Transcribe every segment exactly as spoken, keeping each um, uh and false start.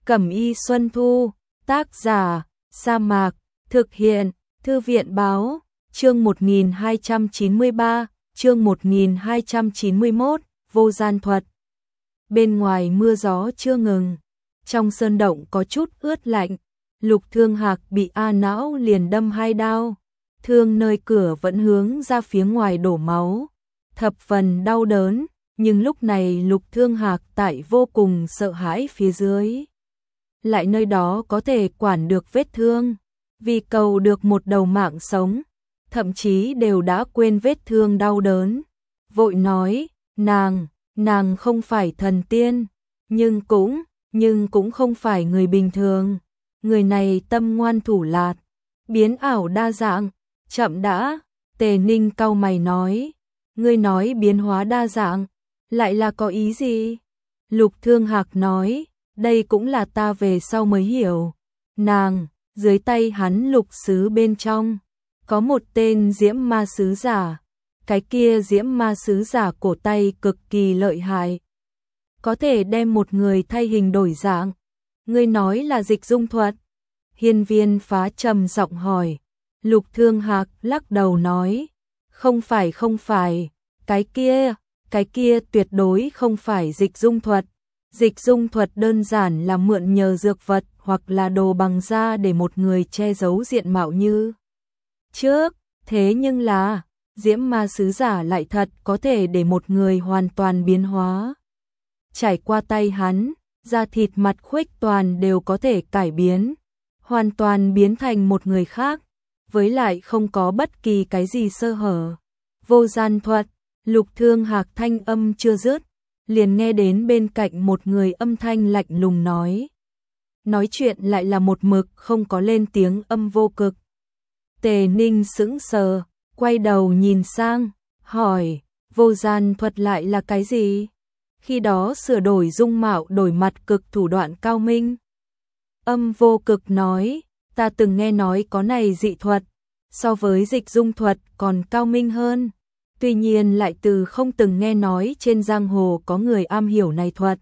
Cẩm y Xuân Thu, tác giả, Sa Mạc, thực hiện, Thư viện báo, chương một nghìn hai trăm chín mươi ba, chương một nghìn hai trăm chín mươi mốt, vô gian thuật. Bên ngoài mưa gió chưa ngừng, trong sơn động có chút ướt lạnh, Lục Thương Hạc bị A Não liền đâm hai đao, thương nơi cửa vẫn hướng ra phía ngoài đổ máu, thập phần đau đớn, nhưng lúc này Lục Thương Hạc tại vô cùng sợ hãi phía dưới. Lại nơi đó có thể quản được vết thương, vì cầu được một đầu mạng sống, thậm chí đều đã quên vết thương đau đớn. Vội nói, nàng, nàng không phải thần tiên, nhưng cũng, nhưng cũng không phải người bình thường. Người này tâm ngoan thủ lạt, biến ảo đa dạng. Chậm đã, Tề Ninh cau mày nói, ngươi nói biến hóa đa dạng, lại là có ý gì? Lục Thương Hạc nói, đây cũng là ta về sau mới hiểu. Nàng, dưới tay hắn lục sứ bên trong, có một tên diễm ma sứ giả. Cái kia diễm ma sứ giả cổ tay cực kỳ lợi hại, có thể đem một người thay hình đổi dạng. Ngươi nói là dịch dung thuật? Hiên Viên Phá trầm giọng hỏi. Lục Thương Hạc lắc đầu nói, không phải không phải, cái kia, cái kia tuyệt đối không phải dịch dung thuật. Dịch dung thuật đơn giản là mượn nhờ dược vật hoặc là đồ bằng da để một người che giấu diện mạo như trước. Thế nhưng là, diễm ma sứ giả lại thật có thể để một người hoàn toàn biến hóa. Trải qua tay hắn, da thịt mặt khuếch toàn đều có thể cải biến, hoàn toàn biến thành một người khác, với lại không có bất kỳ cái gì sơ hở. Vô gian thuật. Lục Thương Hạc thanh âm chưa dứt, liền nghe đến bên cạnh một người âm thanh lạnh lùng nói. Nói chuyện lại là một mực không có lên tiếng âm Vô Cực. Tề Ninh sững sờ, quay đầu nhìn sang, hỏi, vô gian thuật lại là cái gì? Khi đó sửa đổi dung mạo đổi mặt cực thủ đoạn cao minh. Âm Vô Cực nói, ta từng nghe nói có này dị thuật, so với dịch dung thuật còn cao minh hơn. Tuy nhiên lại từ không từng nghe nói trên giang hồ có người am hiểu này thuật.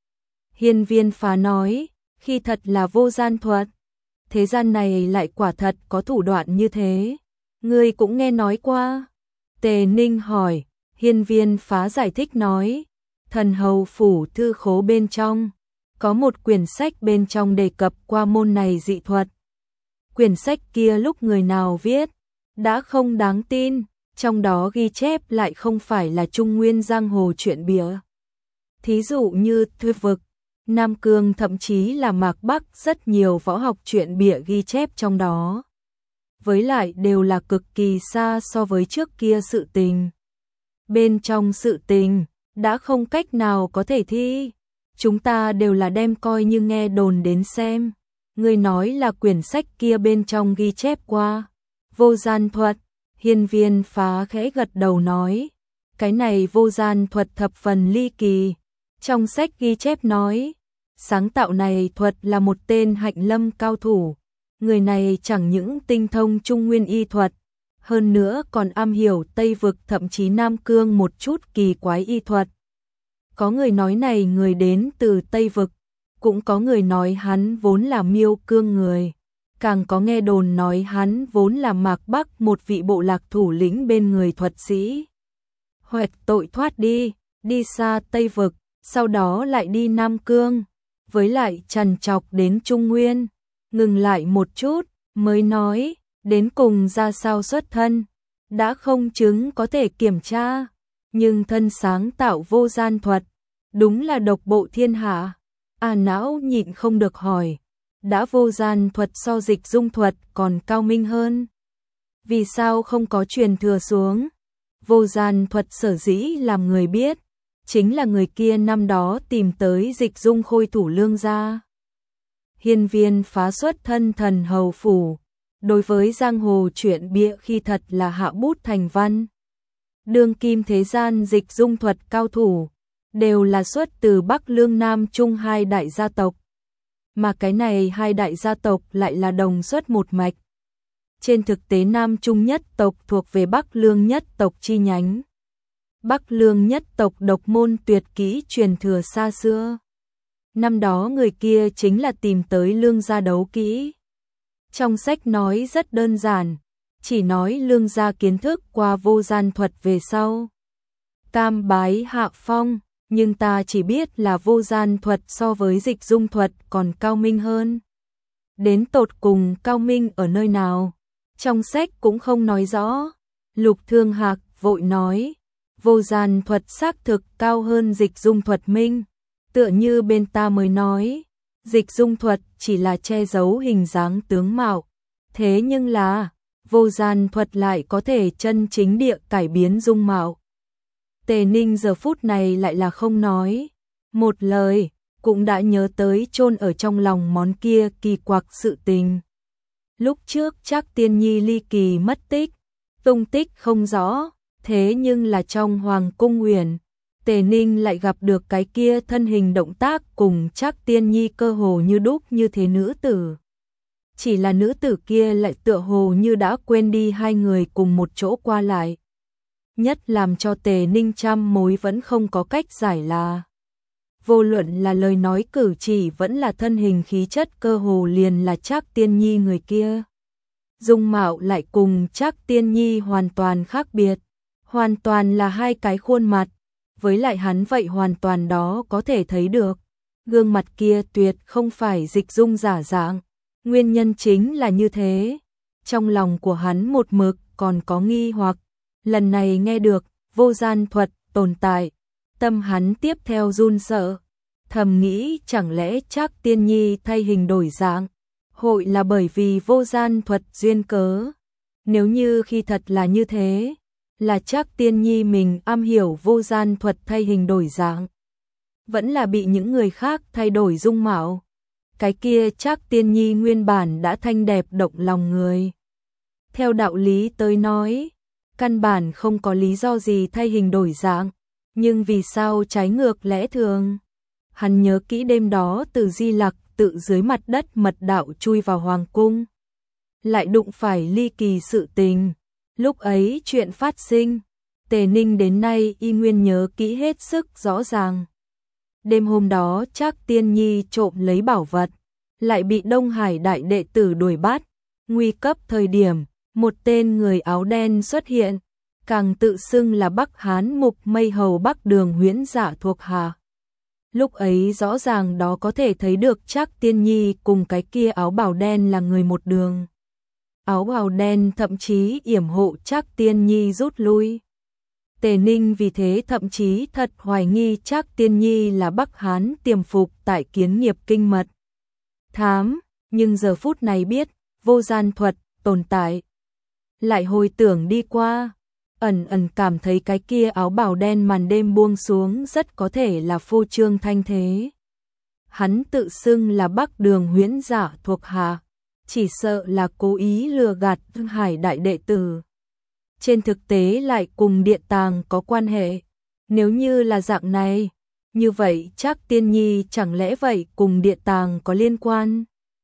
Hiên Viên Phá nói, khi thật là vô gian thuật, thế gian này lại quả thật có thủ đoạn như thế. Ngươi cũng nghe nói qua? Tề Ninh hỏi. Hiên Viên Phá giải thích nói, Thần Hầu Phủ thư khố bên trong, có một quyển sách bên trong đề cập qua môn này dị thuật. Quyển sách kia lúc người nào viết, đã không đáng tin. Trong đó ghi chép lại không phải là trung nguyên giang hồ chuyện bịa. Thí dụ như Thư Vực, Nam Cương, thậm chí là Mạc Bắc, rất nhiều võ học chuyện bịa ghi chép trong đó. Với lại đều là cực kỳ xa so với trước kia sự tình. Bên trong sự tình, đã không cách nào có thể thi. Chúng ta đều là đem coi như nghe đồn đến xem. Người nói là quyển sách kia bên trong ghi chép qua vô gian thuật. Hiên Viên Phá khẽ gật đầu nói, cái này vô gian thuật thập phần ly kỳ. Trong sách ghi chép nói, sáng tạo này thuật là một tên hạnh lâm cao thủ. Người này chẳng những tinh thông trung nguyên y thuật, hơn nữa còn am hiểu Tây Vực thậm chí Nam Cương một chút kỳ quái y thuật. Có người nói này người đến từ Tây Vực, cũng có người nói hắn vốn là Miêu Cương người. Càng có nghe đồn nói hắn vốn là Mạc Bắc một vị bộ lạc thủ lĩnh bên người thuật sĩ. Hoẹt tội thoát đi, đi xa Tây Vực, sau đó lại đi Nam Cương, với lại trằn trọc đến Trung Nguyên. Ngừng lại một chút, mới nói, đến cùng ra sao xuất thân, đã không chứng có thể kiểm tra, nhưng thân sáng tạo vô gian thuật, đúng là độc bộ thiên hạ. A Não nhịn không được hỏi, đã vô gian thuật so dịch dung thuật còn cao minh hơn, vì sao không có truyền thừa xuống? Vô gian thuật sở dĩ làm người biết, chính là người kia năm đó tìm tới dịch dung khôi thủ Lương gia. Hiên Viên Phá xuất thân Thần Hầu Phủ, đối với giang hồ chuyện bịa khi thật là hạ bút thành văn. Đương kim thế gian dịch dung thuật cao thủ, đều là xuất từ Bắc Lương Nam Trung hai đại gia tộc. Mà cái này hai đại gia tộc lại là đồng xuất một mạch. Trên thực tế Nam Trung nhất tộc thuộc về Bắc Lương nhất tộc chi nhánh. Bắc Lương nhất tộc độc môn tuyệt kỹ truyền thừa xa xưa. Năm đó người kia chính là tìm tới Lương gia đấu kỹ. Trong sách nói rất đơn giản, chỉ nói Lương gia kiến thức qua vô gian thuật về sau cam bái hạ phong, nhưng ta chỉ biết là vô gian thuật so với dịch dung thuật còn cao minh hơn. Đến tột cùng cao minh ở nơi nào? Trong sách cũng không nói rõ. Lục Thương Hạc vội nói, vô gian thuật xác thực cao hơn dịch dung thuật minh. Tựa như bên ta mới nói, dịch dung thuật chỉ là che giấu hình dáng tướng mạo. Thế nhưng là, vô gian thuật lại có thể chân chính địa cải biến dung mạo. Tề Ninh giờ phút này lại là không nói một lời, cũng đã nhớ tới chôn ở trong lòng món kia kỳ quặc sự tình. Lúc trước Trác Tiên Nhi ly kỳ mất tích, tung tích không rõ, thế nhưng là trong Hoàng cung Uyển, Tề Ninh lại gặp được cái kia thân hình động tác cùng Trác Tiên Nhi cơ hồ như đúc như thế nữ tử. Chỉ là nữ tử kia lại tựa hồ như đã quên đi hai người cùng một chỗ qua lại. Nhất làm cho Tề Ninh trăm mối vẫn không có cách giải là, vô luận là lời nói cử chỉ vẫn là thân hình khí chất cơ hồ liền là Trác Tiên Nhi người kia. Dung mạo lại cùng Trác Tiên Nhi hoàn toàn khác biệt, hoàn toàn là hai cái khuôn mặt, với lại hắn vậy hoàn toàn đó có thể thấy được. Gương mặt kia tuyệt không phải dịch dung giả dạng, nguyên nhân chính là như thế. Trong lòng của hắn một mực còn có nghi hoặc, lần này nghe được vô gian thuật tồn tại, tâm hắn tiếp theo run sợ, thầm nghĩ chẳng lẽ Trác Tiên Nhi thay hình đổi dạng, hội là bởi vì vô gian thuật duyên cớ. Nếu như khi thật là như thế, là Trác Tiên Nhi mình am hiểu vô gian thuật thay hình đổi dạng, vẫn là bị những người khác thay đổi dung mạo. Cái kia Trác Tiên Nhi nguyên bản đã thanh đẹp động lòng người. Theo đạo lý tới nói, căn bản không có lý do gì thay hình đổi dạng, nhưng vì sao trái ngược lẽ thường? Hắn nhớ kỹ đêm đó từ Di Lặc tự dưới mặt đất mật đạo chui vào hoàng cung, lại đụng phải ly kỳ sự tình. Lúc ấy chuyện phát sinh, Tề Ninh đến nay y nguyên nhớ kỹ hết sức rõ ràng. Đêm hôm đó Trác Tiên Nhi trộm lấy bảo vật, lại bị Đông Hải đại đệ tử đuổi bắt. Nguy cấp thời điểm, một tên người áo đen xuất hiện, càng tự xưng là Bắc Hán Mục Mây Hầu Bắc Đường Huyễn Dạ thuộc hạ. Lúc ấy rõ ràng đó có thể thấy được Trác Tiên Nhi cùng cái kia áo bào đen là người một đường. Áo bào đen thậm chí yểm hộ Trác Tiên Nhi rút lui. Tề Ninh vì thế thậm chí thật hoài nghi Trác Tiên Nhi là Bắc Hán tiềm phục tại Kiến Nghiệp Kinh mật thám, nhưng giờ phút này biết vô gian thuật tồn tại. Lại hồi tưởng đi qua, ẩn ẩn cảm thấy cái kia áo bào đen màn đêm buông xuống rất có thể là phô trương thanh thế. Hắn tự xưng là Bắc Đường Huyễn Dạ thuộc hạ, chỉ sợ là cố ý lừa gạt Thương Hải đại đệ tử. Trên thực tế lại cùng Điện Tàng có quan hệ. Nếu như là dạng này, như vậy Trác Tiên Nhi chẳng lẽ vậy cùng Điện Tàng có liên quan?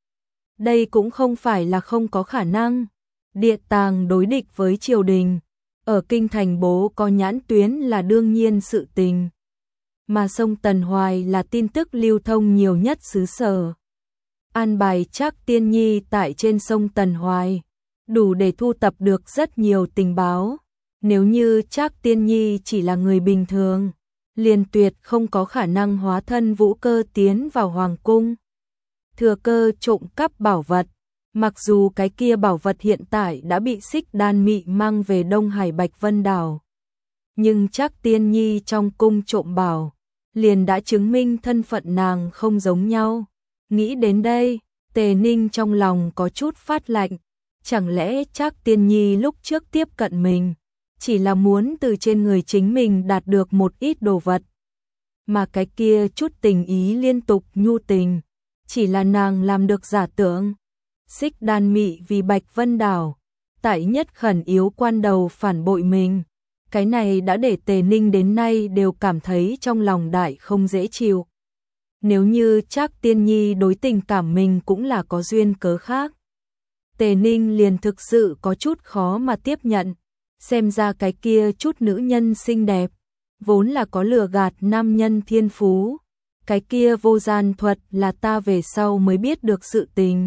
Đây cũng không phải là không có khả năng. Điện Tàng đối địch với triều đình, ở kinh thành bố có nhãn tuyến là đương nhiên sự tình. Mà sông Tần Hoài là tin tức lưu thông nhiều nhất xứ sở. An bài Trác Tiên Nhi tại trên sông Tần Hoài, đủ để thu tập được rất nhiều tình báo. Nếu như Trác Tiên Nhi chỉ là người bình thường, liền tuyệt không có khả năng hóa thân vũ cơ tiến vào hoàng cung, thừa cơ trộm cắp bảo vật. Mặc dù cái kia bảo vật hiện tại đã bị Xích Đan Mị mang về Đông Hải Bạch Vân Đảo, nhưng Trác Tiên Nhi trong cung trộm bảo, liền đã chứng minh thân phận nàng không giống nhau. Nghĩ đến đây, Tề Ninh trong lòng có chút phát lạnh. Chẳng lẽ Trác Tiên Nhi lúc trước tiếp cận mình, chỉ là muốn từ trên người chính mình đạt được một ít đồ vật, mà cái kia chút tình ý liên tục nhu tình, chỉ là nàng làm được giả tưởng. Xích Đan Mị vì Bạch Vân Đảo, tại nhất khẩn yếu quan đầu phản bội mình. Cái này đã để Tề Ninh đến nay đều cảm thấy trong lòng đại không dễ chịu. Nếu như Trác Tiên Nhi đối tình cảm mình cũng là có duyên cớ khác, Tề Ninh liền thực sự có chút khó mà tiếp nhận. Xem ra cái kia chút nữ nhân xinh đẹp, vốn là có lừa gạt nam nhân thiên phú, cái kia vô gian thuật là ta về sau mới biết được sự tình.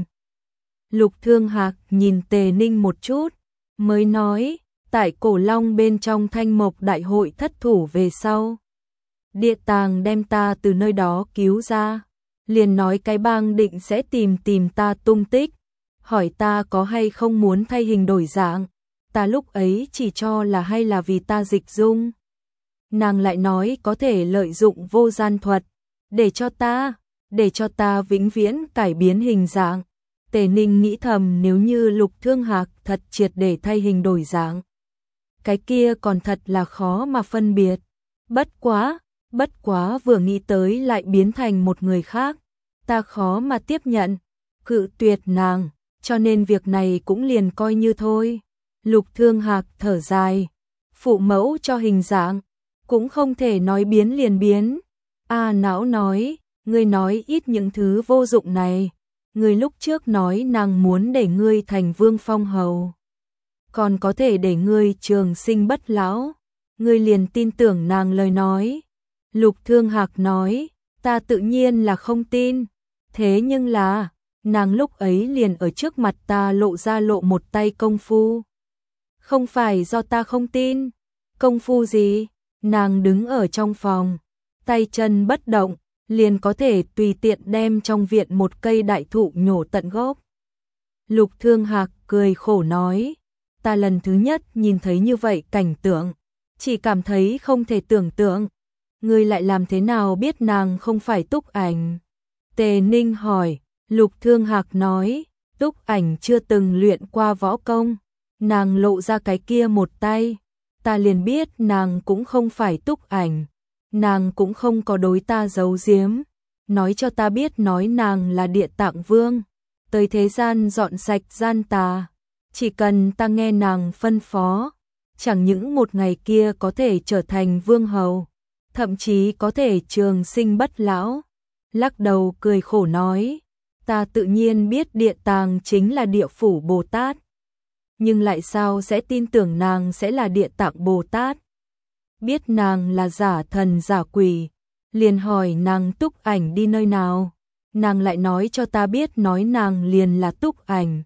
Lục Thương Hạc nhìn Tề Ninh một chút, mới nói, tại Cổ Long bên trong Thanh Mộc đại hội thất thủ về sau. Địa tàng đem ta từ nơi đó cứu ra, liền nói cái bang định sẽ tìm tìm ta tung tích, hỏi ta có hay không muốn thay hình đổi dạng, ta lúc ấy chỉ cho là hay là vì ta dịch dung. Nàng lại nói có thể lợi dụng vô gian thuật, để cho ta, để cho ta vĩnh viễn cải biến hình dạng. Tề Ninh nghĩ thầm nếu như Lục Thương Hạc thật triệt để thay hình đổi dạng, cái kia còn thật là khó mà phân biệt. Bất quá, bất quá vừa nghĩ tới lại biến thành một người khác, ta khó mà tiếp nhận, cự tuyệt nàng, cho nên việc này cũng liền coi như thôi. Lục Thương Hạc thở dài, phụ mẫu cho hình dạng, cũng không thể nói biến liền biến. A Não nói, ngươi nói ít những thứ vô dụng này, ngươi lúc trước nói nàng muốn để ngươi thành vương phong hầu, còn có thể để ngươi trường sinh bất lão, ngươi liền tin tưởng nàng lời nói. Lục Thương Hạc nói, ta tự nhiên là không tin, thế nhưng là, nàng lúc ấy liền ở trước mặt ta lộ ra lộ một tay công phu. Không phải do ta không tin, công phu gì, nàng đứng ở trong phòng, tay chân bất động, liền có thể tùy tiện đem trong viện một cây đại thụ nhổ tận gốc. Lục Thương Hạc cười khổ nói, ta lần thứ nhất nhìn thấy như vậy cảnh tượng, chỉ cảm thấy không thể tưởng tượng. Ngươi lại làm thế nào biết nàng không phải Túc Ảnh? Tề Ninh hỏi. Lục Thương Hạc nói, Túc Ảnh chưa từng luyện qua võ công, nàng lộ ra cái kia một tay, ta liền biết nàng cũng không phải Túc Ảnh, nàng cũng không có đối ta giấu giếm, nói cho ta biết nói nàng là Địa Tạng Vương, tới thế gian dọn sạch gian tà, chỉ cần ta nghe nàng phân phó, chẳng những một ngày kia có thể trở thành vương hầu, thậm chí có thể trường sinh bất lão. Lắc đầu cười khổ nói, ta tự nhiên biết Địa Tàng chính là Địa Phủ Bồ Tát, nhưng lại sao sẽ tin tưởng nàng sẽ là Địa Tạng Bồ Tát? Biết nàng là giả thần giả quỷ, liền hỏi nàng Túc Ảnh đi nơi nào, nàng lại nói cho ta biết nói nàng liền là Túc Ảnh.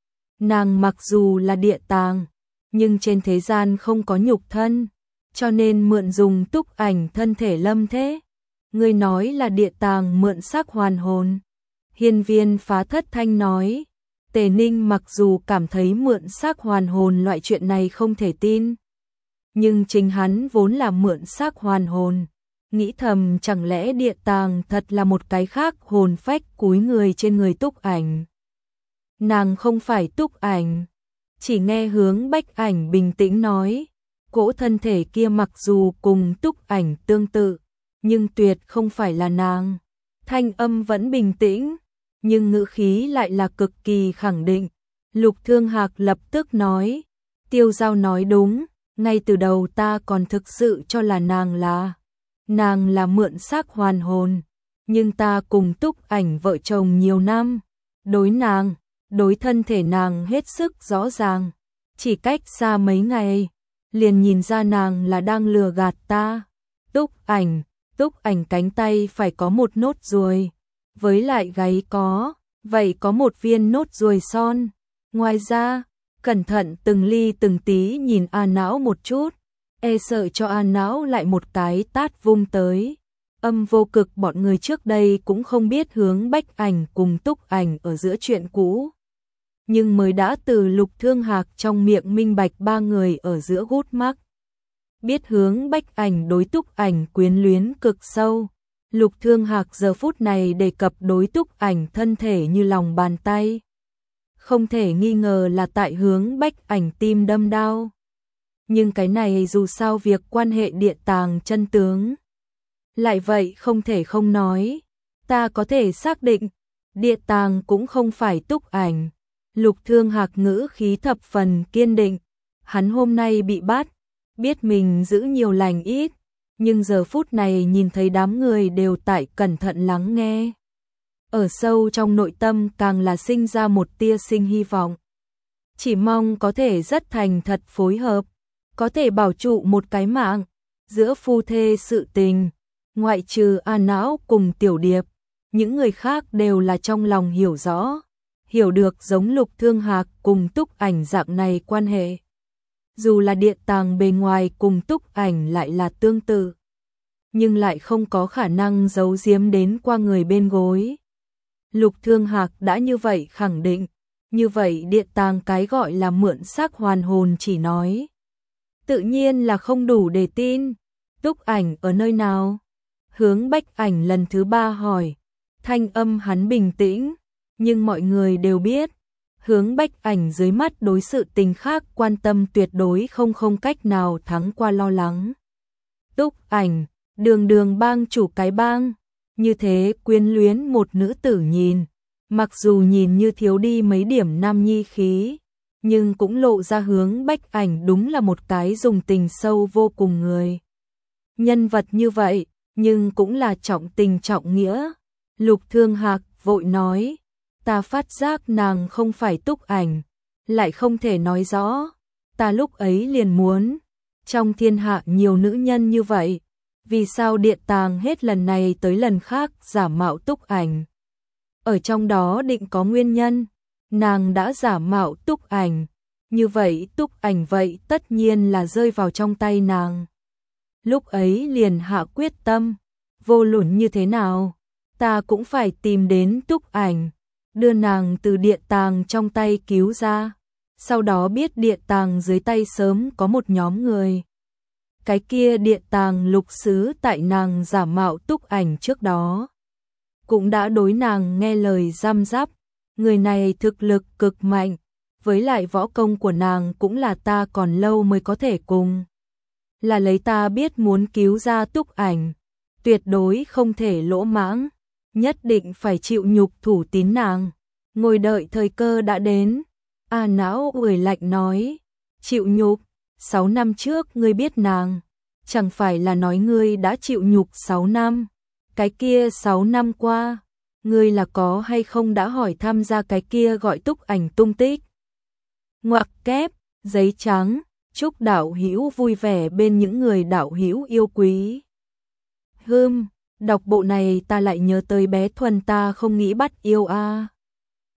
Nàng mặc dù là Địa Tàng, nhưng trên thế gian không có nhục thân, cho nên mượn dùng Túc Ảnh thân thể lâm thế. Ngươi nói là Địa Tàng mượn xác hoàn hồn. Hiên Viên Phá Thất Thanh nói, Tề Ninh mặc dù cảm thấy mượn xác hoàn hồn loại chuyện này không thể tin, nhưng chính hắn vốn là mượn xác hoàn hồn, nghĩ thầm chẳng lẽ Địa Tàng thật là một cái khác hồn phách cúi người trên người Túc Ảnh. Nàng không phải Túc Ảnh. Chỉ nghe Hướng Bách Ảnh bình tĩnh nói, cỗ thân thể kia mặc dù cùng Túc Ảnh tương tự, nhưng tuyệt không phải là nàng. Thanh âm vẫn bình tĩnh, nhưng ngữ khí lại là cực kỳ khẳng định. Lục Thương Hạc lập tức nói, Tiêu Giao nói đúng, ngay từ đầu ta còn thực sự cho là nàng là, nàng là mượn xác hoàn hồn, nhưng ta cùng Túc Ảnh vợ chồng nhiều năm, đối nàng, đối thân thể nàng hết sức rõ ràng, chỉ cách xa mấy ngày, liền nhìn ra nàng là đang lừa gạt ta. Túc Ảnh, Túc Ảnh cánh tay phải có một nốt ruồi, với lại gáy có, vậy có một viên nốt ruồi son. Ngoài ra, cẩn thận từng ly từng tí nhìn A Não một chút, e sợ cho A Não lại một cái tát vung tới. Âm Vô Cực bọn người trước đây cũng không biết Hướng Bách Ảnh cùng Túc Ảnh ở giữa chuyện cũ, nhưng mới đã từ Lục Thương Hạc trong miệng minh bạch ba người ở giữa gút mắc. Biết Hướng Bách Ảnh đối Túc Ảnh quyến luyến cực sâu, Lục Thương Hạc giờ phút này đề cập đối Túc Ảnh thân thể như lòng bàn tay. Không thể nghi ngờ là tại Hướng Bách Ảnh tim đâm đau. Nhưng cái này dù sao việc quan hệ Địa Tàng chân tướng. Lại vậy không thể không nói, ta có thể xác định, Địa Tàng cũng không phải Túc Ảnh. Lục Thương Hạc ngữ khí thập phần kiên định, hắn hôm nay bị bắt, biết mình giữ nhiều lành ít, nhưng giờ phút này nhìn thấy đám người đều tại cẩn thận lắng nghe. Ở sâu trong nội tâm càng là sinh ra một tia sinh hy vọng. Chỉ mong có thể rất thành thật phối hợp, có thể bảo trụ một cái mạng, giữa phu thê sự tình, Ngoại trừ A Não cùng Tiểu Điệp, những người khác đều là trong lòng hiểu rõ, hiểu được giống Lục Thương Hạc cùng Túc Ảnh dạng này quan hệ. Dù là địa tàng bề ngoài cùng Túc Ảnh lại là tương tự, nhưng lại không có khả năng giấu giếm đến qua người bên gối. Lục Thương Hạc đã như vậy khẳng định, như vậy địa tàng cái gọi là mượn xác hoàn hồn chỉ nói. Tự nhiên là không đủ để tin. Túc Ảnh ở nơi nào? Hướng Bách Ảnh lần thứ ba hỏi. Thanh âm hắn bình tĩnh, nhưng mọi người đều biết, Hướng Bách Ảnh dưới mắt đối sự tình khác quan tâm tuyệt đối không không cách nào thắng qua lo lắng. Túc Ảnh, đường đường bang chủ cái bang, như thế quyến luyến một nữ tử nhìn, mặc dù nhìn như thiếu đi mấy điểm nam nhi khí, nhưng cũng lộ ra Hướng Bách Ảnh đúng là một cái dùng tình sâu vô cùng người. Nhân vật như vậy, nhưng cũng là trọng tình trọng nghĩa. Lục Thương Hạc vội nói, ta phát giác nàng không phải Túc Ảnh, lại không thể nói rõ, ta lúc ấy liền muốn, trong thiên hạ nhiều nữ nhân như vậy, vì sao địa tàng hết lần này tới lần khác giả mạo Túc Ảnh? Ở trong đó định có nguyên nhân, nàng đã giả mạo Túc Ảnh, như vậy Túc Ảnh vậy tất nhiên là rơi vào trong tay nàng. Lúc ấy liền hạ quyết tâm, vô luận như thế nào, ta cũng phải tìm đến Túc Ảnh, đưa nàng từ địa tàng trong tay cứu ra, sau đó biết địa tàng dưới tay sớm có một nhóm người. Cái kia địa tàng lục sứ tại nàng giả mạo Túc Ảnh trước đó, cũng đã đối nàng nghe lời giam giáp, người này thực lực cực mạnh, với lại võ công của nàng cũng là ta còn lâu mới có thể cùng. Là lấy ta biết muốn cứu ra Túc Ảnh, tuyệt đối không thể lỗ mãng, nhất định phải chịu nhục thủ tín nàng, ngồi đợi thời cơ đã đến. A Não ủi lạnh nói, chịu nhục, sáu năm trước ngươi biết nàng, chẳng phải là nói ngươi đã chịu nhục sáu năm, cái kia sáu năm qua, ngươi là có hay không đã hỏi tham gia cái kia gọi Túc Ảnh tung tích. Ngoặc kép, giấy trắng, chúc đạo hữu vui vẻ bên những người đạo hữu yêu quý. Hừm, đọc bộ này ta lại nhớ tới bé Thuần ta không nghĩ bắt yêu a. À.